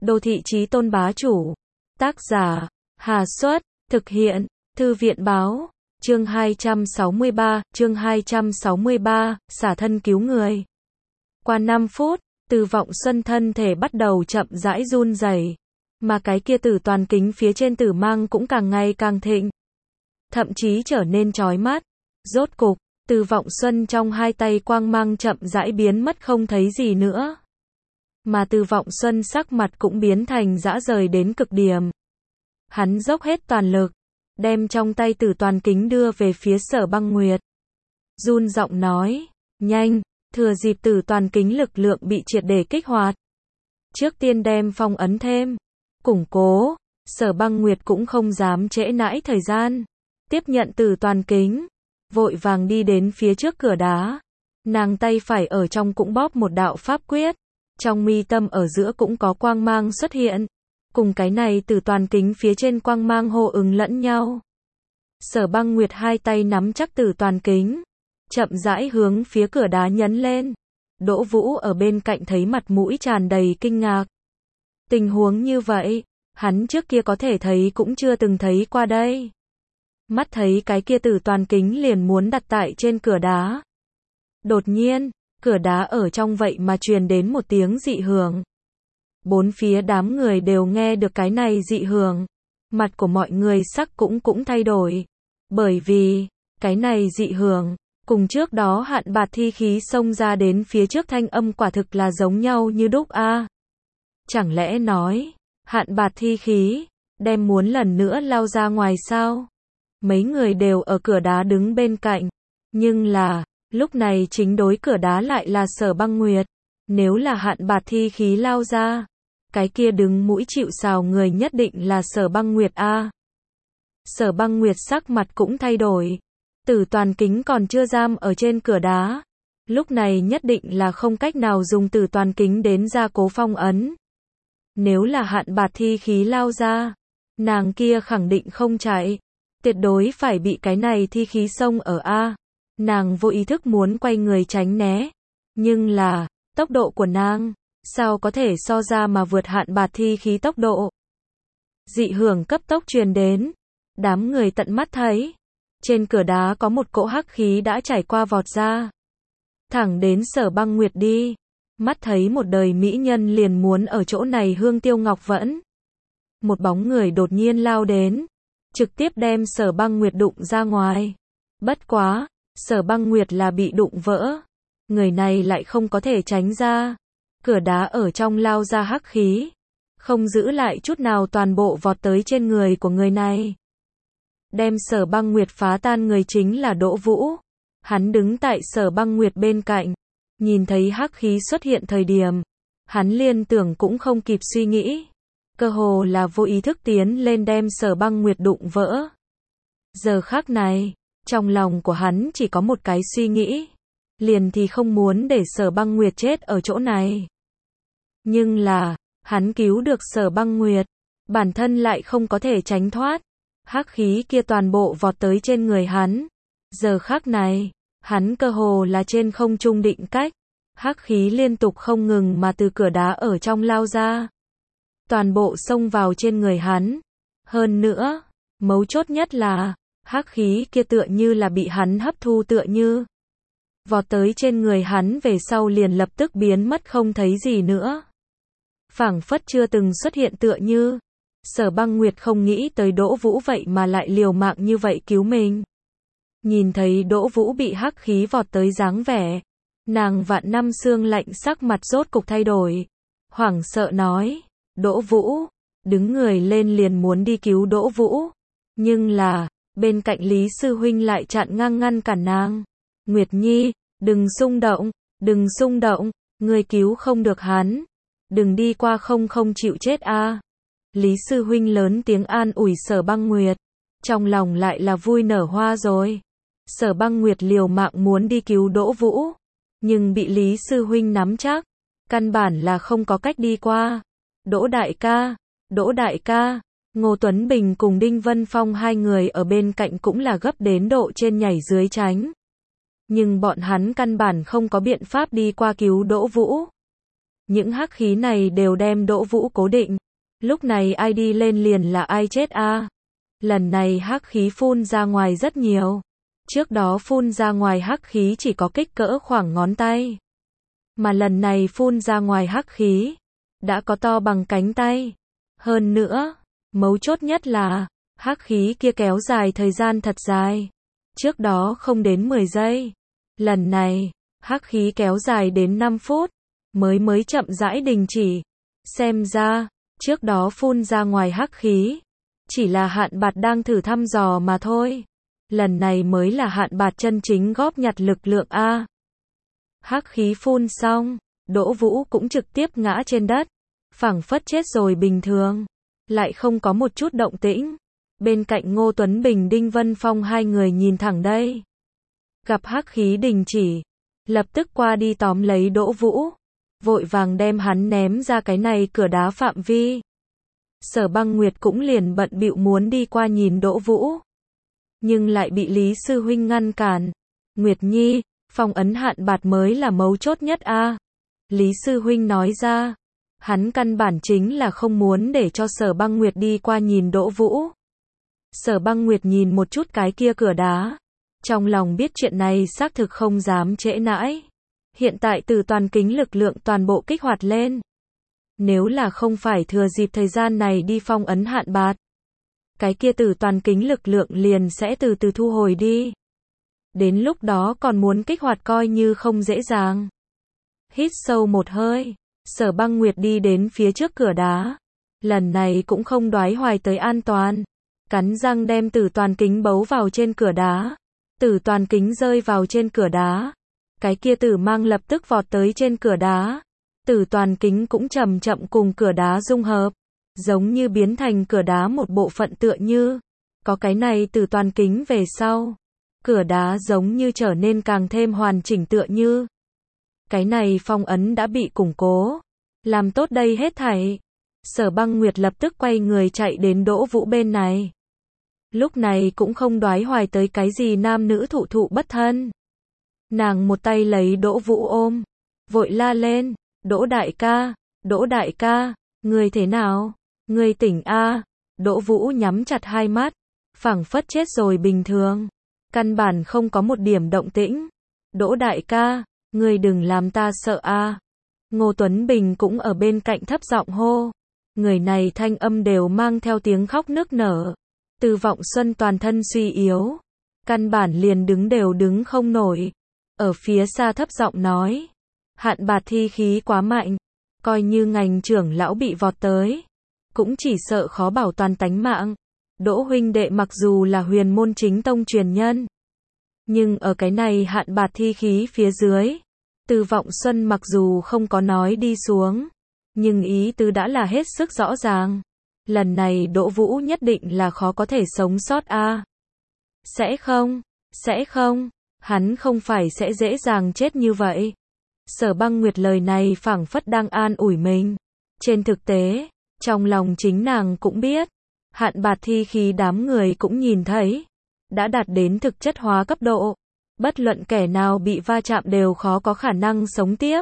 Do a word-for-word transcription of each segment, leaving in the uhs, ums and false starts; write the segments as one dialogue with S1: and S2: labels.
S1: Đô thị chí tôn bá chủ. Tác giả, Hà Xuất, thực hiện, Thư viện báo, chương hai trăm sáu mươi ba, chương hai trăm sáu mươi ba, xả thân cứu người. Qua năm phút, Từ Vọng Xuân thân thể bắt đầu chậm rãi run rẩy, mà cái kia tử toàn kính phía trên tử mang cũng càng ngày càng thịnh, thậm chí trở nên chói mắt. Rốt cục, Từ Vọng Xuân trong hai tay quang mang chậm rãi biến mất không thấy gì nữa. Mà Từ Vọng Xuân sắc mặt cũng biến thành dã rời đến cực điểm. Hắn dốc hết toàn lực, đem trong tay tử toàn kính đưa về phía Sở Băng Nguyệt. Run giọng nói, nhanh, thừa dịp tử toàn kính lực lượng bị triệt để kích hoạt. Trước tiên đem phong ấn thêm, củng cố. Sở Băng Nguyệt cũng không dám trễ nãi thời gian. Tiếp nhận tử toàn kính, vội vàng đi đến phía trước cửa đá. Nàng tay phải ở trong cũng bóp một đạo pháp quyết. Trong mi tâm ở giữa cũng có quang mang xuất hiện. Cùng cái này tử toàn kính phía trên quang mang hô ứng lẫn nhau. Sở Băng Nguyệt hai tay nắm chắc tử toàn kính, chậm rãi hướng phía cửa đá nhấn lên. Đỗ Vũ ở bên cạnh thấy mặt mũi tràn đầy kinh ngạc. Tình huống như vậy, hắn trước kia có thể thấy cũng chưa từng thấy qua đây. Mắt thấy cái kia tử toàn kính liền muốn đặt tại trên cửa đá. Đột nhiên, cửa đá ở trong vậy mà truyền đến một tiếng dị hưởng. Bốn phía đám người đều nghe được cái này dị hưởng. Mặt của mọi người sắc cũng cũng thay đổi. Bởi vì, cái này dị hưởng, cùng trước đó Hạn Bạt thi khí xông ra đến phía trước thanh âm quả thực là giống nhau như đúc a. À, chẳng lẽ nói, Hạn Bạt thi khí, đem muốn lần nữa lao ra ngoài sao? Mấy người đều ở cửa đá đứng bên cạnh. Nhưng là, lúc này chính đối cửa đá lại là Sở Băng Nguyệt. Nếu là Hạn Bạt thi khí lao ra, cái kia đứng mũi chịu sào người nhất định là Sở Băng Nguyệt a. À, Sở Băng Nguyệt sắc mặt cũng thay đổi. Tử toàn kính còn chưa giam ở trên cửa đá. Lúc này nhất định là không cách nào dùng tử toàn kính đến gia cố phong ấn. Nếu là Hạn Bạt thi khí lao ra, nàng kia khẳng định không chạy. Tuyệt đối phải bị cái này thi khí xông ở A. Nàng vô ý thức muốn quay người tránh né. Nhưng là, tốc độ của nàng, sao có thể so ra mà vượt Hạn Bạt thi khí tốc độ. Dị hưởng cấp tốc truyền đến. Đám người tận mắt thấy. Trên cửa đá có một cỗ hắc khí đã trải qua vọt ra. Thẳng đến Sở Băng Nguyệt đi. Mắt thấy một đời mỹ nhân liền muốn ở chỗ này hương tiêu ngọc vẫn. Một bóng người đột nhiên lao đến. Trực tiếp đem Sở Băng Nguyệt đụng ra ngoài. Bất quá, Sở Băng Nguyệt là bị đụng vỡ. Người này lại không có thể tránh ra. Cửa đá ở trong lao ra hắc khí. Không giữ lại chút nào toàn bộ vọt tới trên người của người này. Đem Sở Băng Nguyệt phá tan người chính là Đỗ Vũ. Hắn đứng tại Sở Băng Nguyệt bên cạnh. Nhìn thấy hắc khí xuất hiện thời điểm. Hắn liên tưởng cũng không kịp suy nghĩ. Cơ hồ là vô ý thức tiến lên đem Sở Băng Nguyệt đụng vỡ. Giờ khắc này, trong lòng của hắn chỉ có một cái suy nghĩ. Liền thì không muốn để Sở Băng Nguyệt chết ở chỗ này. Nhưng là, hắn cứu được Sở Băng Nguyệt. Bản thân lại không có thể tránh thoát. Hắc khí kia toàn bộ vọt tới trên người hắn. Giờ khắc này, hắn cơ hồ là trên không trung định cách. Hắc khí liên tục không ngừng mà từ cửa đá ở trong lao ra. Toàn bộ xông vào trên người hắn. Hơn nữa, mấu chốt nhất là, hắc khí kia tựa như là bị hắn hấp thu tựa như. Vọt tới trên người hắn về sau liền lập tức biến mất không thấy gì nữa. Phảng phất chưa từng xuất hiện tựa như. Sở Băng Nguyệt không nghĩ tới Đỗ Vũ vậy mà lại liều mạng như vậy cứu mình. Nhìn thấy Đỗ Vũ bị hắc khí vọt tới dáng vẻ. Nàng vạn năm xương lạnh sắc mặt rốt cục thay đổi. Hoảng sợ nói. Đỗ Vũ, đứng người lên liền muốn đi cứu Đỗ Vũ. Nhưng là, bên cạnh Lý Sư Huynh lại chặn ngang ngăn cản nàng. Nguyệt Nhi, đừng xung động, đừng xung động, người cứu không được hắn. Đừng đi qua không không chịu chết a. À. Lý Sư Huynh lớn tiếng an ủi Sở Băng Nguyệt. Trong lòng lại là vui nở hoa rồi. Sở Băng Nguyệt liều mạng muốn đi cứu Đỗ Vũ. Nhưng bị Lý Sư Huynh nắm chắc. Căn bản là không có cách đi qua. Đỗ đại ca, Đỗ đại ca, Ngô Tuấn Bình cùng Đinh Vân Phong hai người ở bên cạnh cũng là gấp đến độ trên nhảy dưới tránh. Nhưng bọn hắn căn bản không có biện pháp đi qua cứu Đỗ Vũ. Những hắc khí này đều đem Đỗ Vũ cố định. Lúc này ai đi lên liền là ai chết a. Lần này hắc khí phun ra ngoài rất nhiều. Trước đó phun ra ngoài hắc khí chỉ có kích cỡ khoảng ngón tay. Mà lần này phun ra ngoài hắc khí đã có to bằng cánh tay. Hơn nữa, mấu chốt nhất là hắc khí kia kéo dài thời gian thật dài. Trước đó không đến mười giây. Lần này, hắc khí kéo dài đến năm phút, mới mới chậm rãi đình chỉ. Xem ra, trước đó phun ra ngoài hắc khí, chỉ là Hạn Bạt đang thử thăm dò mà thôi. Lần này mới là Hạn Bạt chân chính góp nhặt lực lượng a. Hắc khí phun xong, Đỗ Vũ cũng trực tiếp ngã trên đất, phảng phất chết rồi bình thường, lại không có một chút động tĩnh. Bên cạnh Ngô Tuấn Bình, Đinh Vân Phong hai người nhìn thẳng đây. Gặp hắc khí đình chỉ, lập tức qua đi tóm lấy Đỗ Vũ, vội vàng đem hắn ném ra cái này cửa đá phạm vi. Sở Băng Nguyệt cũng liền bận bịu muốn đi qua nhìn Đỗ Vũ, nhưng lại bị Lý sư huynh ngăn cản. Nguyệt Nhi, phong ấn Hạn Bạt mới là mấu chốt nhất a. Lý sư huynh nói ra, hắn căn bản chính là không muốn để cho Sở Băng Nguyệt đi qua nhìn Đỗ Vũ. Sở Băng Nguyệt nhìn một chút cái kia cửa đá, trong lòng biết chuyện này xác thực không dám trễ nãi. Hiện tại từ toàn kính lực lượng toàn bộ kích hoạt lên. Nếu là không phải thừa dịp thời gian này đi phong ấn Hạn Bạt, cái kia từ toàn kính lực lượng liền sẽ từ từ thu hồi đi. Đến lúc đó còn muốn kích hoạt coi như không dễ dàng. Hít sâu một hơi, Sở Băng Nguyệt đi đến phía trước cửa đá. Lần này cũng không đoái hoài tới an toàn. Cắn răng đem tử toàn kính bấu vào trên cửa đá. Tử toàn kính rơi vào trên cửa đá. Cái kia tử mang lập tức vọt tới trên cửa đá. Tử toàn kính cũng chậm chậm cùng cửa đá dung hợp. Giống như biến thành cửa đá một bộ phận tựa như. Có cái này tử toàn kính về sau. Cửa đá giống như trở nên càng thêm hoàn chỉnh tựa như. Cái này phong ấn đã bị củng cố. Làm tốt đây hết thảy. Sở Băng Nguyệt lập tức quay người chạy đến Đỗ Vũ bên này. Lúc này cũng không đoái hoài tới cái gì nam nữ thụ thụ bất thân. Nàng một tay lấy Đỗ Vũ ôm, vội la lên, Đỗ đại ca, Đỗ đại ca, ngươi thế nào? Ngươi tỉnh a? Đỗ Vũ nhắm chặt hai mắt, phảng phất chết rồi bình thường, căn bản không có một điểm động tĩnh. Đỗ đại ca, ngươi đừng làm ta sợ a. Ngô Tuấn Bình cũng ở bên cạnh thấp giọng hô. Người này thanh âm đều mang theo tiếng khóc nức nở. Từ Vọng Xuân toàn thân suy yếu, căn bản liền đứng đều đứng không nổi. Ở phía xa thấp giọng nói, Hạn Bạt thi khí quá mạnh, coi như ngành trưởng lão bị vọt tới, cũng chỉ sợ khó bảo toàn tánh mạng. Đỗ huynh đệ mặc dù là huyền môn chính tông truyền nhân, nhưng ở cái này Hạn Bạt thi khí phía dưới, Từ Vọng Xuân mặc dù không có nói đi xuống, nhưng ý tứ đã là hết sức rõ ràng. Lần này Đỗ Vũ nhất định là khó có thể sống sót a. À. Sẽ không, sẽ không, hắn không phải sẽ dễ dàng chết như vậy. Sở Băng Nguyệt lời này phảng phất đang an ủi mình. Trên thực tế, trong lòng chính nàng cũng biết, Hạn Bạt thi khí đám người cũng nhìn thấy, đã đạt đến thực chất hóa cấp độ. Bất luận kẻ nào bị va chạm đều khó có khả năng sống tiếp.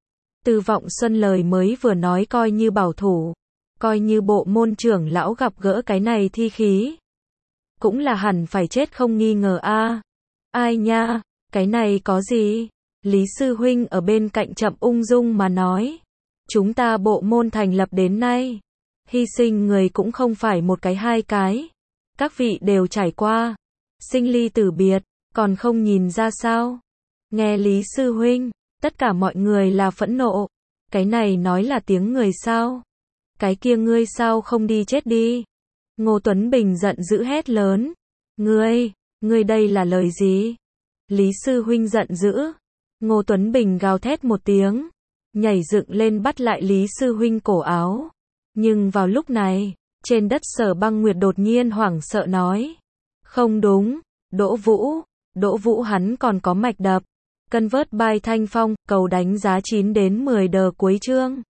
S1: Từ Vọng Xuân lời mới vừa nói coi như bảo thủ. Coi như bộ môn trưởng lão gặp gỡ cái này thi khí, cũng là hẳn phải chết không nghi ngờ a. À. Ai nha, cái này có gì? Lý sư huynh ở bên cạnh chậm ung dung mà nói. Chúng ta bộ môn thành lập đến nay, hy sinh người cũng không phải một cái hai cái. Các vị đều trải qua, sinh ly tử biệt, còn không nhìn ra sao? Nghe Lý sư huynh, tất cả mọi người là phẫn nộ. Cái này nói là tiếng người sao? Cái kia ngươi sao không đi chết đi? Ngô Tuấn Bình giận dữ hét lớn. Ngươi, ngươi đây là lời gì? Lý sư huynh giận dữ. Ngô Tuấn Bình gào thét một tiếng, nhảy dựng lên bắt lại Lý sư huynh cổ áo. Nhưng vào lúc này, trên đất Sở Băng Nguyệt đột nhiên hoảng sợ nói. Không đúng, Đỗ Vũ, Đỗ Vũ hắn còn có mạch đập. Cân vớt bài thanh phong, cầu đánh giá chín đến mười đờ cuối chương.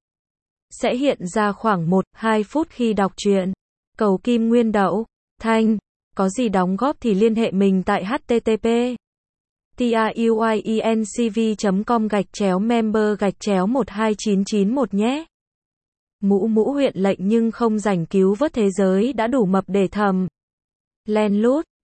S1: Sẽ hiện ra khoảng một đến hai phút khi đọc truyện. Cầu kim nguyên đậu, thanh, có gì đóng góp thì liên hệ mình tại H T T P tiuyiencv chấm com gạch chéo member gạch chéo một hai chín chín một nhé. Mũ mũ huyện lệnh nhưng không rảnh cứu vớt thế giới đã đủ mập để thầm. Len lút.